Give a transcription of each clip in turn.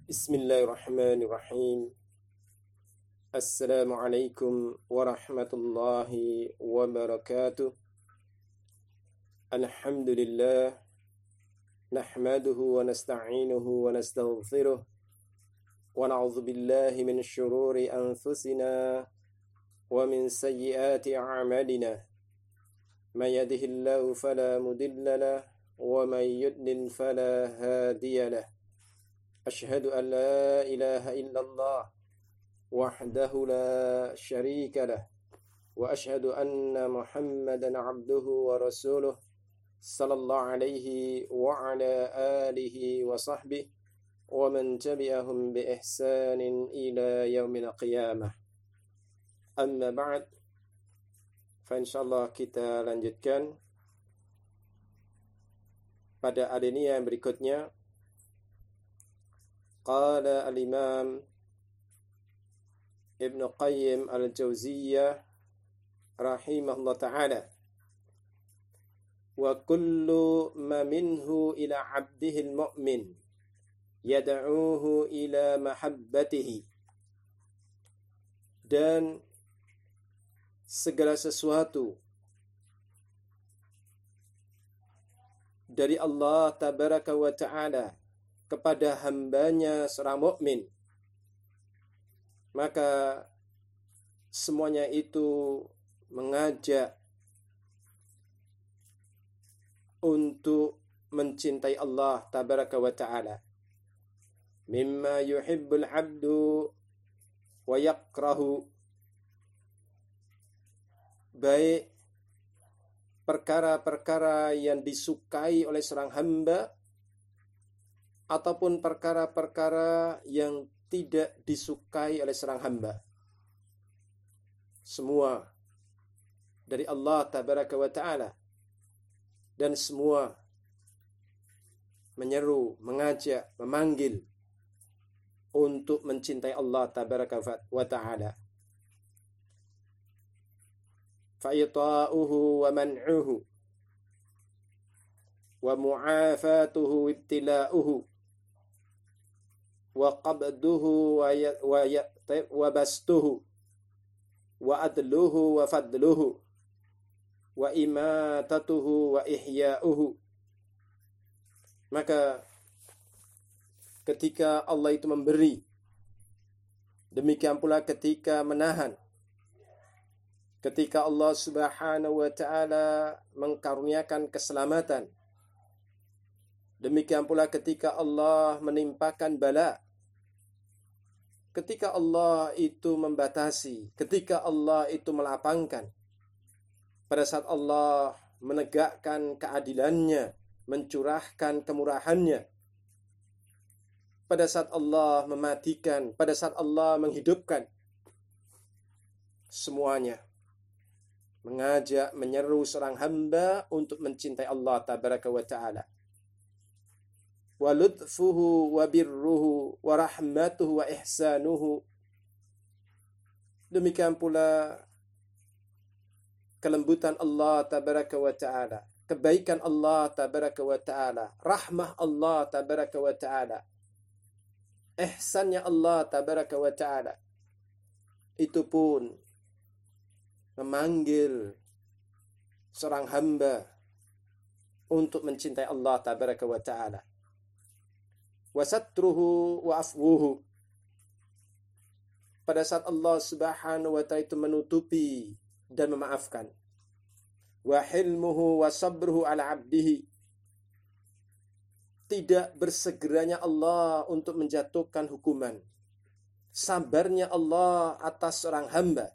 Bismillahirrahmanirrahim. Assalamualaikum warahmatullahi wabarakatuh. Alhamdulillah. Nahmaduhu wa nasta'inuhu wa nastaghfiruh. Wa na'udzu billahi min syururi anfusina wa min sayyiati a'malina. May yahdihillahu fala mudilla lahu wa may yudlil fala hadiya lahu. أشهد أن لا إله إلا الله وحده لا شريك له وأشهد أن محمدا عبده ورسوله صلى الله عليه وعلى آله وصحبه ومن تبعهم بإحسان إلى يوم القيامة. أما بعد, فإنشاءالله kita lanjutkan pada alinea yang berikutnya. Qala al-Imam Ibn Qayyim al-Jauziyah rahimahullah ta'ala, wa kullu ma minhu ila abdihi al-mu'min yad'uhu ila mahabbatihi, dan segala sesuatu dari Allah tabaraka wa ta'ala kepada hambanya seorang mukmin, maka semuanya itu mengajak untuk mencintai Allah tabaraka wa ta'ala. Mimma yuhibbul abdu wa yakrahu, baik perkara-perkara yang disukai oleh seorang hamba ataupun perkara-perkara yang tidak disukai oleh seorang hamba. Semua dari Allah tabaraka wa ta'ala, dan semua menyeru, mengajak, memanggil untuk mencintai Allah tabaraka wa ta'ala. Fa'ita'uhu wa man'uhu wa mu'afatuhu ibtila'uhu wa qabduhu wa bastuhu wa adluhu wa fadluhu wa imatatuhu wa ihya'uhu. Maka ketika Allah itu memberi, demikian pula ketika menahan. Ketika Allah subhanahu wa ta'ala mengkaruniakan keselamatan, demikian pula ketika Allah menimpakan bala. Ketika Allah itu membatasi, ketika Allah itu melapangkan, pada saat Allah menegakkan keadilannya, mencurahkan kemurahannya, pada saat Allah mematikan, pada saat Allah menghidupkan, semuanya mengajak, menyeru seorang hamba untuk mencintai Allah tabaraka wa ta'ala. Wa lutfuhu wa birruhu wa rahmatuhu wa ihsanuhu, demikian pula kelembutan Allah tabaraka wa ta'ala, kebaikan Allah tabaraka wa ta'ala, rahmah Allah tabaraka wa ta'ala, ihsannya Allah tabaraka wa ta'ala, itu pun memanggil seorang hamba untuk mencintai Allah tabaraka wa ta'ala. Wasatruhu wa afwuhu, pada saat Allah subhanahu wa ta'ala itu menutupi dan memaafkan. Wa hilmuhu wa sabruhu ala abdihi, tidak bersegeranya Allah untuk menjatuhkan hukuman. Sabarnya Allah atas seorang hamba,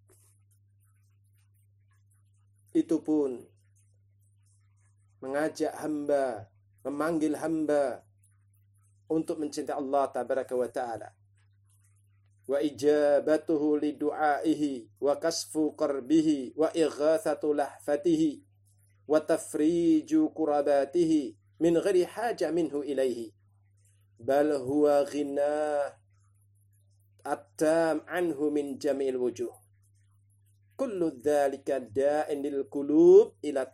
itu pun mengajak hamba, memanggil hamba untuk mencintai Allah tabaraka wa ta'ala. Wa ijabatuhu li du'aihi wa kasfu qarbihi wa ighathatu lahfatihi wa tafriju kurabatihi min ghairi haja minhu ilaihi, bal huwa ghina attam anhu min jami'il wujuh. Kullu dzalika da'in lil qulub ila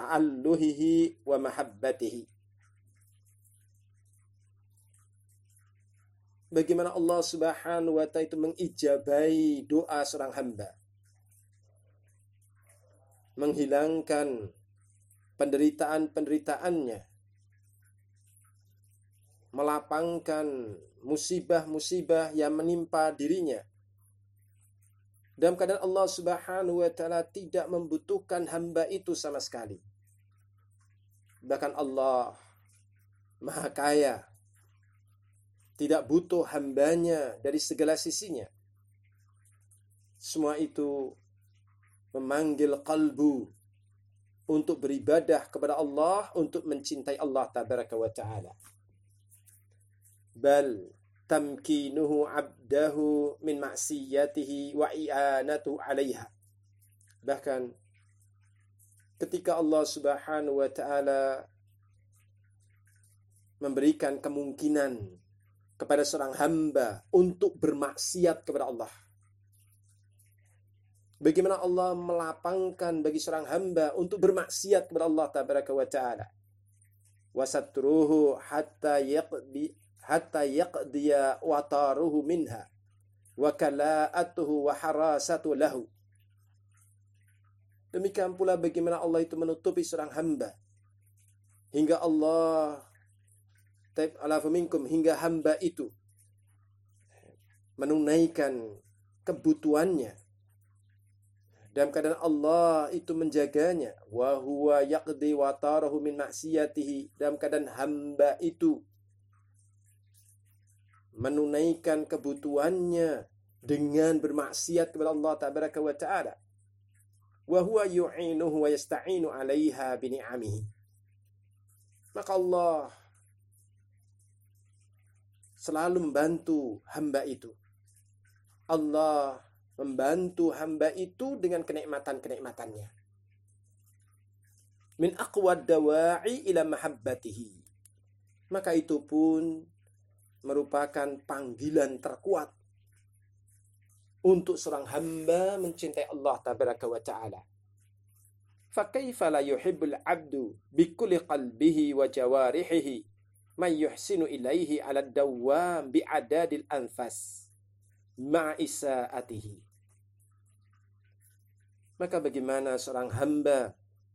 ta'alluhihi wa mahabbatihi. bagaimana Allah Subhanahu wa ta'ala itu mengijabai doa seorang hamba, menghilangkan penderitaan-penderitaannya, melapangkan musibah-musibah yang menimpa dirinya, dalam keadaan Allah Subhanahu wa ta'ala tidak membutuhkan hamba itu sama sekali. Bahkan Allah Maha Kaya, tidak butuh hambanya dari segala sisinya. Semua itu memanggil qalbu untuk beribadah kepada Allah, untuk mencintai Allah tabaraka wa ta'ala. Bal tamkinuhu abdahu min maksiyatihi wa i'anatuhu 'alaiha. Bahkan ketika Allah Subhanahu wa ta'ala memberikan kemungkinan kepada seorang hamba untuk bermaksiat kepada Allah, bagaimana Allah melapangkan bagi seorang hamba untuk bermaksiat kepada Allah tabaraka wa ta'ala. Wasatruhu hatta yaqdiya wataruhu minha wa kala'atuhu wa harasatu lahu. Demikian pula bagaimana Allah itu menutupi seorang hamba hingga Allah hingga hamba itu menunaikan kebutuhannya dalam keadaan Allah itu menjaganya. Wa huwa yaqdi wa tarahu min maksiyatihi, dalam keadaan hamba itu menunaikan kebutuhannya dengan bermaksiat kepada Allah tabaraka wa ta'ala. Wa huwa yu'inuhu wa yasta'inu 'alaiha bi ni'amihi. Maka Allah selalu membantu hamba itu. Allah membantu hamba itu dengan kenikmatan-kenikmatannya. Min aqwad dawa'i ila mahabbatihi. Maka itu pun merupakan panggilan terkuat untuk seorang hamba mencintai Allah tabaraka wa ta'ala. Fa kaifa la yuhibbul 'abdu bi kulli qalbihi wa jawarihihi man yuhsinu ilaihi 'ala dawam bi adadil anfas ma'a isaatihi. Maka bagaimana seorang hamba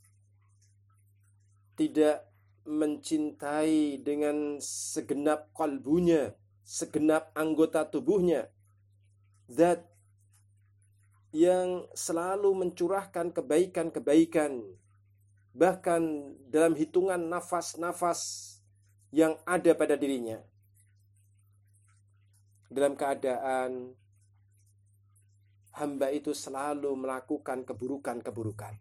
tidak mencintai dengan segenap kalbunya, segenap anggota tubuhnya, zat yang selalu mencurahkan kebaikan-kebaikan, bahkan dalam hitungan nafas-nafas yang ada pada dirinya, dalam keadaan hamba itu selalu melakukan keburukan-keburukan.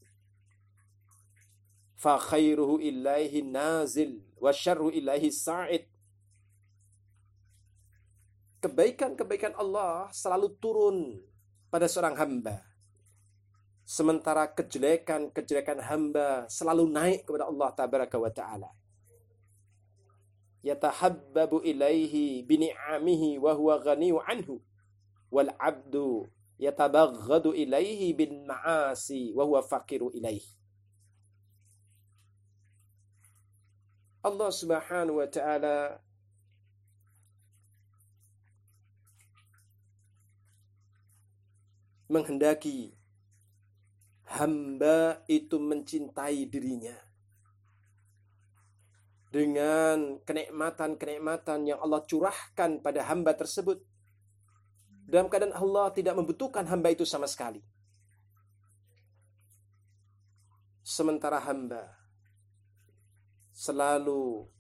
Fa khairuhu ilaihi nazil wa syarru ilaihi sa'id. Kebaikan-kebaikan Allah selalu turun pada seorang hamba, sementara kejelekan-kejelekan hamba selalu naik kepada Allah tabaraka wa ta'ala. Yatahabbabu ilaihi bini'amihi wa huwa ghaniyu anhu wal 'abdu yatabaghadu ilaihi bin ma'asi wa huwa faqiru ilaihi. Allah Subhanahu wa ta'ala menghendaki hamba itu mencintai dirinya dengan kenikmatan-kenikmatan yang Allah curahkan pada hamba tersebut, dalam keadaan Allah tidak membutuhkan hamba itu sama sekali. Sementara hamba selalu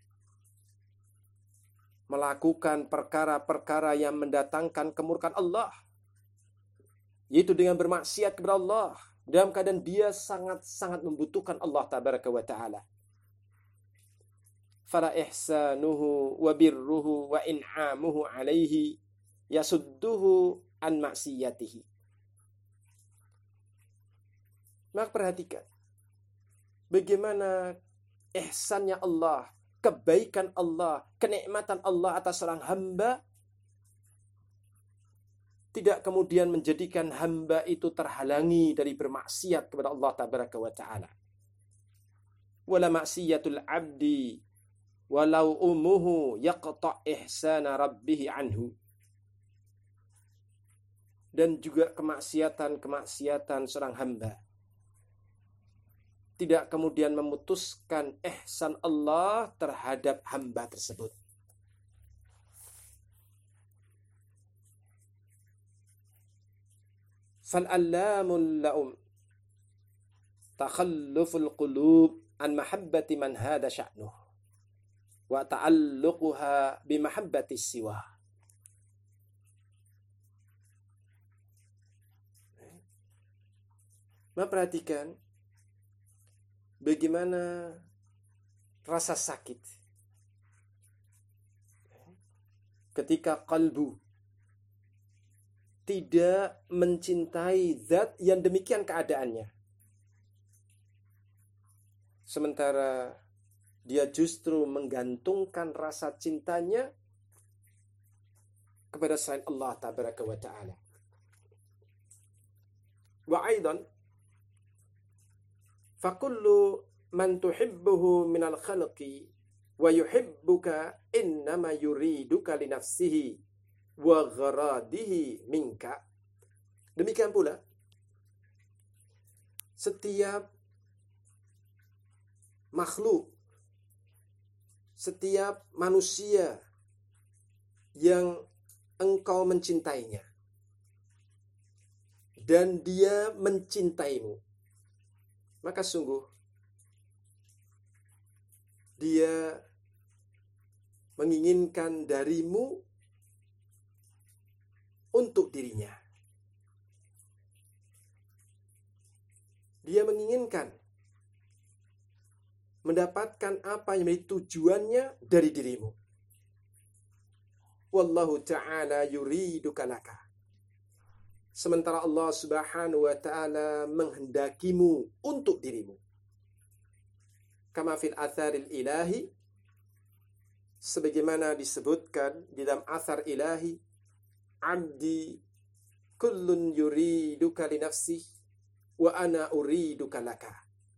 melakukan perkara-perkara yang mendatangkan kemurkaan Allah, yaitu dengan bermaksiat kepada Allah, dalam keadaan dia sangat-sangat membutuhkan Allah tabaraka wa ta'ala. Fala ihsanuhu wa birruhu wa in'amuhu alaihi yasudduhu an maksiyatihi. Maka perhatikan bagaimana ihsannya Allah, kebaikan Allah, kenikmatan Allah atas seorang hamba tidak kemudian menjadikan hamba itu terhalangi dari bermaksiat kepada Allah tabaraka wa ta'ala. Wala maksiatul abdi walau umuhu yaqta' ihsana rabbih anhu. Dan juga kemaksiatan seorang hamba tidak kemudian memutuskan ihsan Allah terhadap hamba tersebut. Fal'allamul la'um takhalluful qulub an mahabbati man hada sya'nuh wa ta'alluquha bi mahabbati siwa. Memperhatikan bagaimana rasa sakit ketika kalbu tidak mencintai zat yang demikian keadaannya, sementara dia justru menggantungkan rasa cintanya kepada selain Allah tabaraka wa ta'ala. Wa aidan fakullu man tuhibbuhu minal khalqi wa yuhibbuka innama yuriduka li nafsihi wa gharadihi minka. Demikian pula setiap makhluk, setiap manusia yang engkau mencintainya dan dia mencintaimu, maka sungguh dia menginginkan darimu untuk dirinya. Dia menginginkan mendapatkan apa yang menjadi tujuannya dari dirimu. Wallahu ta'ala yuriduka laka. Sementara Allah subhanahu wa ta'ala menghendakimu untuk dirimu. Kama fil atharil ilahi, sebagaimana disebutkan di dalam athar ilahi, abdi kullun yuriduka li nafsih wa ana uriduka laka.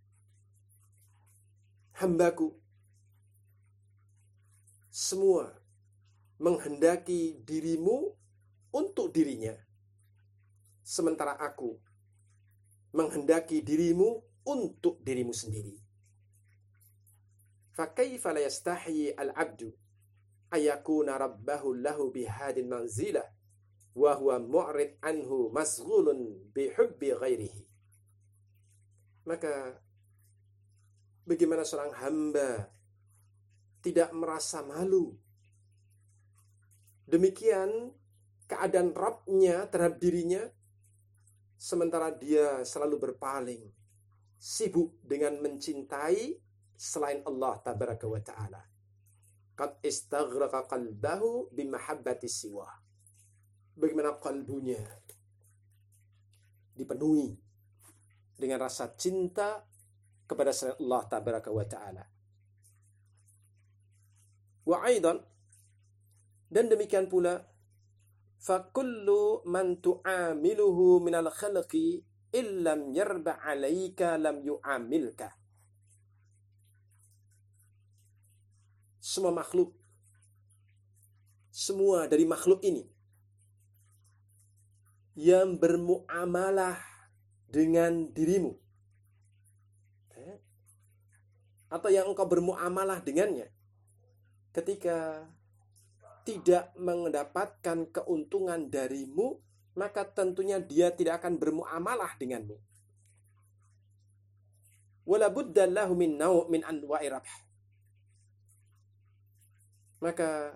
Hambaku semua menghendaki dirimu untuk dirinya, sementara aku menghendaki dirimu untuk dirimu sendiri. Fa kaifa la yastahi al-'abdu ayakuna rabbahu lahu bihadin manzilah wa huwa mu'rid anhu masghulun bi hubbi ghairihi. Maka bagaimana seorang hamba tidak merasa malu? Demikian keadaan Rabb-nya terhadap dirinya, sementara dia selalu berpaling, sibuk dengan mencintai selain Allah tabaraka wa ta'ala. Qad istaghraqa qalbahu bimahabbati siwa. Bagaimana kalbunya dipenuhi dengan rasa cinta kepada selain Allah tabaraka wa ta'ala. Wa aidan, dan demikian pula, fa kullu man tu'amiluhu minal khalqi illam yarba 'alaika lam yu'amilka. Semua makhluk, semua dari makhluk ini yang bermuamalah dengan dirimu, atau yang engkau bermuamalah dengannya, ketika tidak mendapatkan keuntungan darimu, maka tentunya dia tidak akan bermuamalah denganmu. Wala budda lahu min naw' min anwa'i rabh. Maka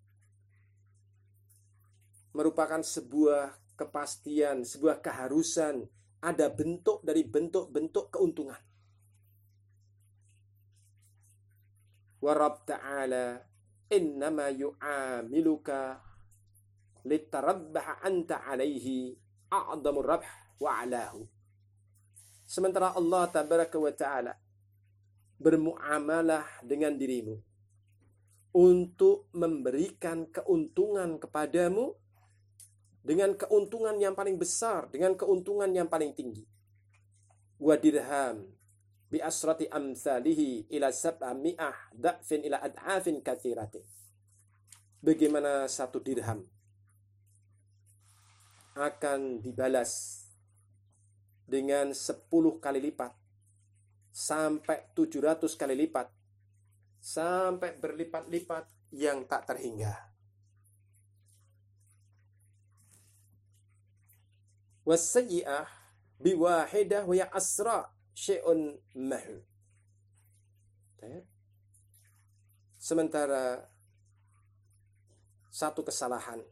merupakan sebuah kepastian, sebuah keharusan, ada bentuk dari bentuk-bentuk keuntungan. Wa Rabb ta'ala innama yu'amiluka litarabbaha anta alaihi a'dhamur rabh wa alahu. Sementara Allah tabaraka wa ta'ala bermuamalah dengan dirimu untuk memberikan keuntungan kepadamu dengan keuntungan yang paling besar, dengan keuntungan yang paling tinggi. Wa dirham bi asrati amsalihi ila sab'ami'ah da'fin ila ad'afin katsiratin. Bagaimana 1 dirham akan dibalas dengan 10 kali lipat sampai 700 kali lipat sampai berlipat-lipat yang tak terhingga. Wasayyi'ah biwahidah wa ya asra syai'un mahu. Sementara 1 kesalahan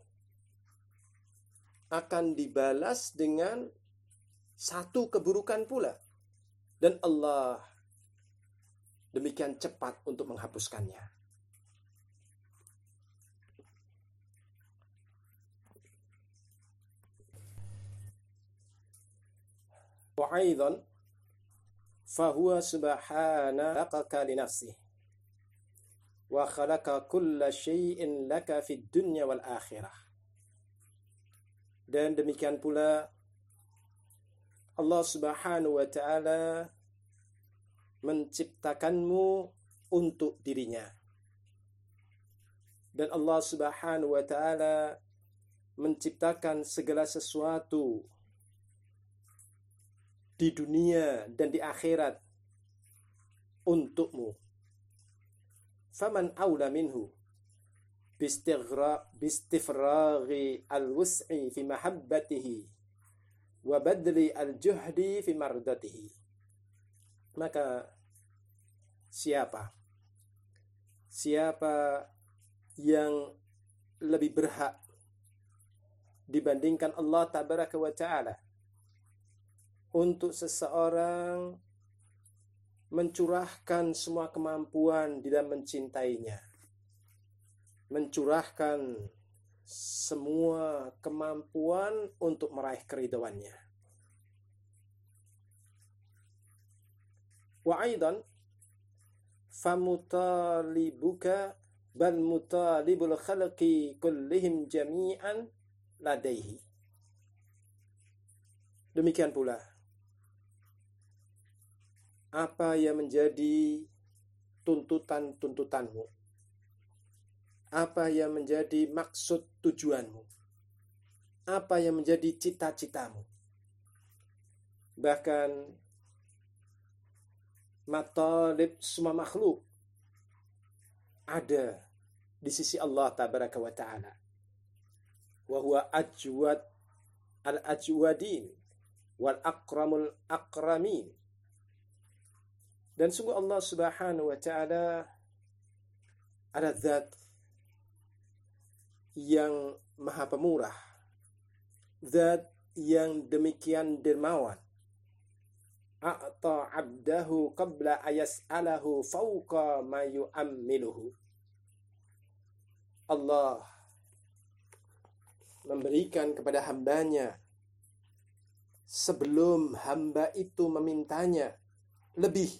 akan dibalas dengan 1 keburukan pula. Dan Allah demikian cepat untuk menghapuskannya. Wa aidan fahuwa subhana laqaka li nafsihi wa khalaqa kulla syai'in laka fid dunya wal akhirah. Dan demikian pula Allah Subhanahu wa ta'ala menciptakanmu untuk dirinya. Dan Allah Subhanahu wa ta'ala menciptakan segala sesuatu di dunia dan di akhirat untukmu. Faman aula minhu bistifraghi al-wus'i fi mahabbatihi wa badli al-juhdi fi mardatihi. Maka siapa yang lebih berhak dibandingkan Allah tabaraka wa ta'ala untuk seseorang mencurahkan semua kemampuan di dalam mencintainya, mencurahkan semua kemampuan untuk meraih keridhaannya. Wa aidan famutalibuka bal mutalibul khalqi kullihim jami'an ladaihi. Demikian pula apa yang menjadi tuntutan-tuntutanmu, apa yang menjadi maksud tujuanmu, apa yang menjadi cita-citamu. Bahkan matalib semua makhluk ada di sisi Allah tabaraka wa ta'ala. Wa huwa ajwad al-ajwadin wal akramul akramin. Dan sungguh Allah Subhanahu wa ta'ala adalah zat yang maha pemurah, zat yang demikian dermawan. A'ta 'abdahu qabla ayas'alahu fawqa ma yu'ammiluhu. Allah memberikan kepada hambanya sebelum hamba itu memintanya lebih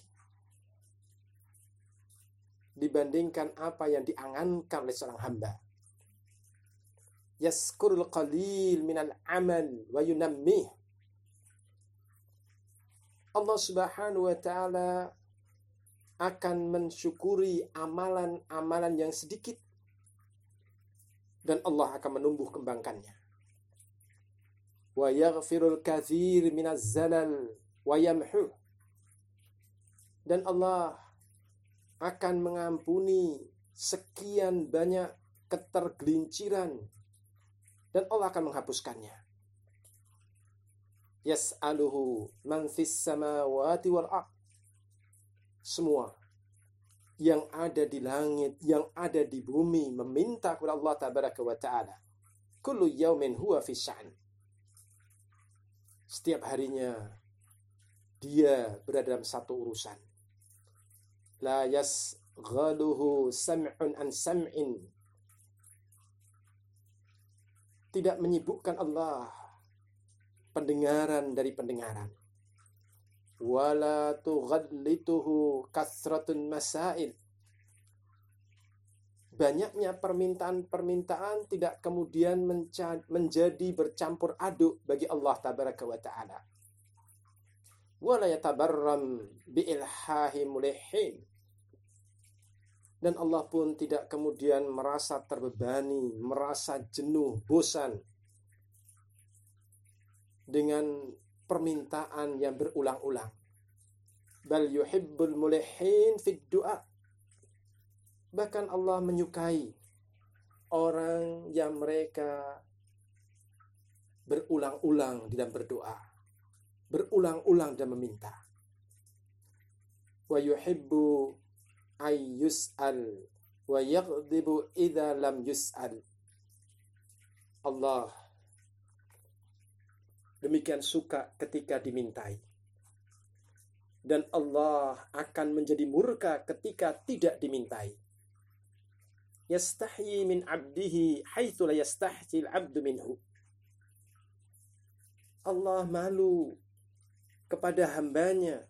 dibandingkan apa yang diangankan oleh seorang hamba. Yaskurul qalil minal amal wa yunammih. Allah Subhanahu wa ta'ala akan mensyukuri amalan-amalan yang sedikit dan Allah akan menumbuh kembangkannya. Wa yaghfirul katsir minaz zalal wa yamhu. Dan Allah akan mengampuni sekian banyak ketergelinciran dan Allah akan menghapuskannya. Yas'aluhu man fis samawati wal ard. Semua yang ada di langit, yang ada di bumi meminta kepada Allah tabaraka wa ta'ala. Kullu yaumin huwa fi sya'n. Setiap harinya dia berada dalam satu urusan. La yasghaluhu sam'un an sam'in. Tidak menyibukkan Allah pendengaran dari pendengaran. Wala tughallituhu kasratun masail. Banyaknya permintaan-permintaan tidak kemudian menjadi bercampur aduk bagi Allah tabaraka wa ta'ala. wa la yatabarram bi ilhahi mulihin. Dan Allah pun tidak kemudian merasa terbebani, merasa jenuh, bosan dengan permintaan yang berulang-ulang. Bal yuhibbul mulihin fid du'a. Bahkan Allah menyukai orang yang mereka berulang-ulang di dalam berdoa, berulang-ulang dan meminta. Wa yuhibbu ay yus'al wa yaghdibu idza lam yus'al. Allah demikian suka ketika dimintai. Dan Allah akan menjadi murka ketika tidak dimintai. Yastahyi min 'abdihi haitsu la yastahyi al-'abdu minhu. Allah malu kepada hambanya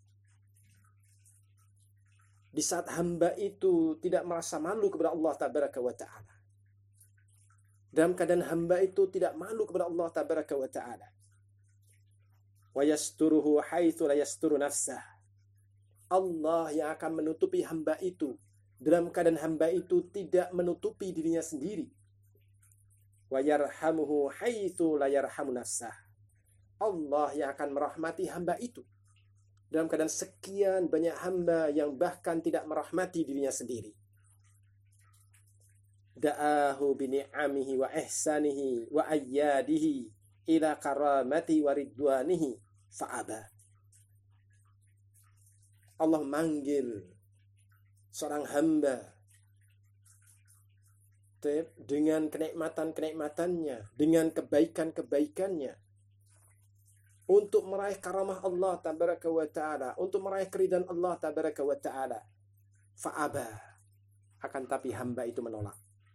di saat hamba itu tidak merasa malu kepada Allah tabaraka wa ta'ala. Dalam keadaan hamba itu tidak malu kepada Allah tabaraka wa ta'ala. Wa yasturuhu haitsu la yasturu nafsah. Allah yang akan menutupi hamba itu dalam keadaan hamba itu tidak menutupi dirinya sendiri. Wa yarhamuhu haitsu la yarhamu nafsah. Allah yang akan merahmati hamba itu dalam keadaan sekian banyak hamba yang bahkan tidak merahmati dirinya sendiri. Da'ahu bi ni'amihi wa ihsanihi wa ayyadihi ila karamati wa ridwanihi fa'aba. Allah manggil seorang hamba dengan kenikmatan-kenikmatannya, dengan kebaikan-kebaikannya, untuk meraih karamah Allah tabaraka wa ta'ala, untuk meraih keridhaan Allah tabaraka wa ta'ala. Fa'aba. Akan tapi hamba itu menolak.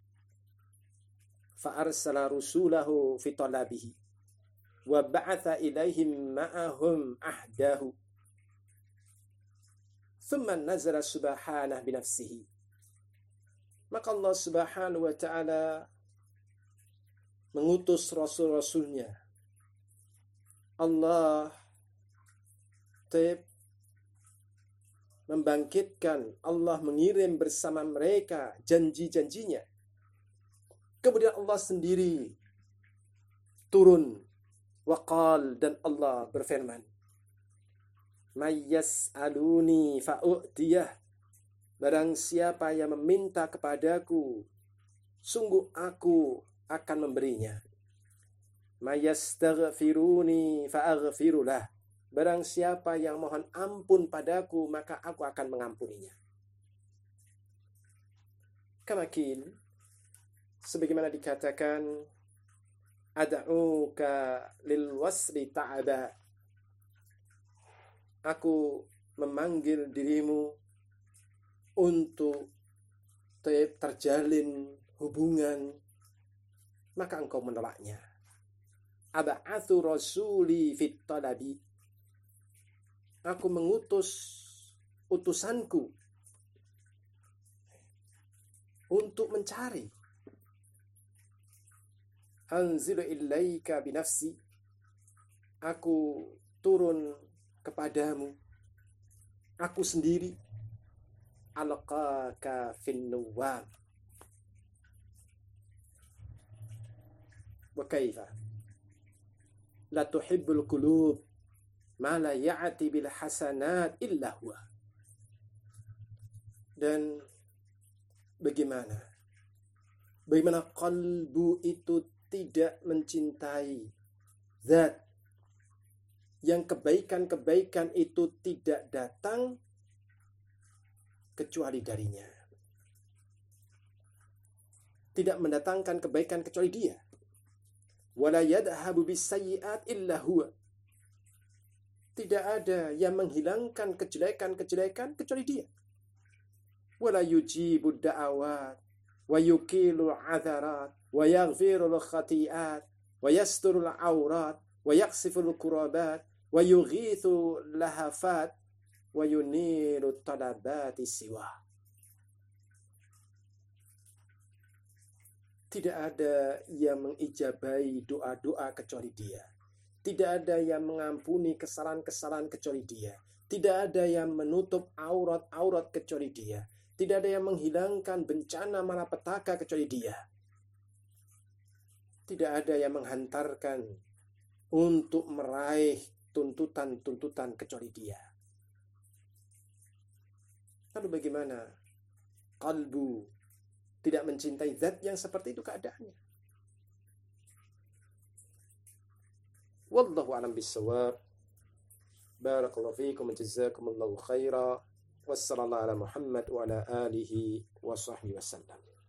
Fa'arsala rusulahu fi talabihi wa ba'atha ilaihim ma'ahum ahdahu. Thumma nazala subhanah binafsihi. Maka Allah subhanahu wa ta'ala mengutus rasul-rasulnya. Allah membangkitkan, Allah mengirim bersama mereka janji-janjinya. Kemudian Allah sendiri turun, waqal, dan Allah berfirman, may yas'aluni fa'u'tiyah. Barang siapa yang meminta kepadaku, sungguh aku akan memberinya. Mayastaghfiruni fa'aghfirulah. Barang siapa yang mohon ampun padaku, maka aku akan mengampuninya. Kamakil, sebagaimana dikatakan, ad'uka lil wasli ta'aba. Aku memanggil dirimu untuk terjalin hubungan, maka engkau menolaknya. Ab'atsu rasuli fit talabi. Aku mengutus utusanku untuk mencari. Anzilu ilaika binafsi. Aku turun kepadamu, aku sendiri. Alqaka fin nuwam. Wa kaifa la tuhibbul qulub ma la ya'ti bil hasanat illa huwa. Dan bagaimana kalbu itu tidak mencintai zat yang kebaikan-kebaikan itu tidak datang kecuali darinya, tidak mendatangkan kebaikan kecuali dia. Wala yadhabu bisayyi'at illa huwa. Tidak ada yang menghilangkan kejelekan-kejelekan kecuali dia. Wala yujibu da'awat wa yuqilu 'adharat wa yaghfiru khati'at wa yasturu al-'aurat wa yaksifu al-kurabat wa yughithu lahafat wa yunilu talabati siwa. Tidak ada yang mengijabahi doa-doa kecuali dia. Tidak ada yang mengampuni kesalahan-kesalahan kecuali Dia. Tidak ada yang menutup aurat-aurat kecuali Dia. Tidak ada yang menghilangkan bencana malapetaka kecuali Dia. Tidak ada yang menghantarkan untuk meraih tuntutan-tuntutan kecuali Dia. Lalu bagaimana kalbu tidak mencintai zat yang seperti itu keadaannya? Wallahu a'lam bissawab. Barakallahu fiikum wa jazakumullahu khaira. Wassallallahu ala Muhammad wa ala alihi wa sahbihi wasallam.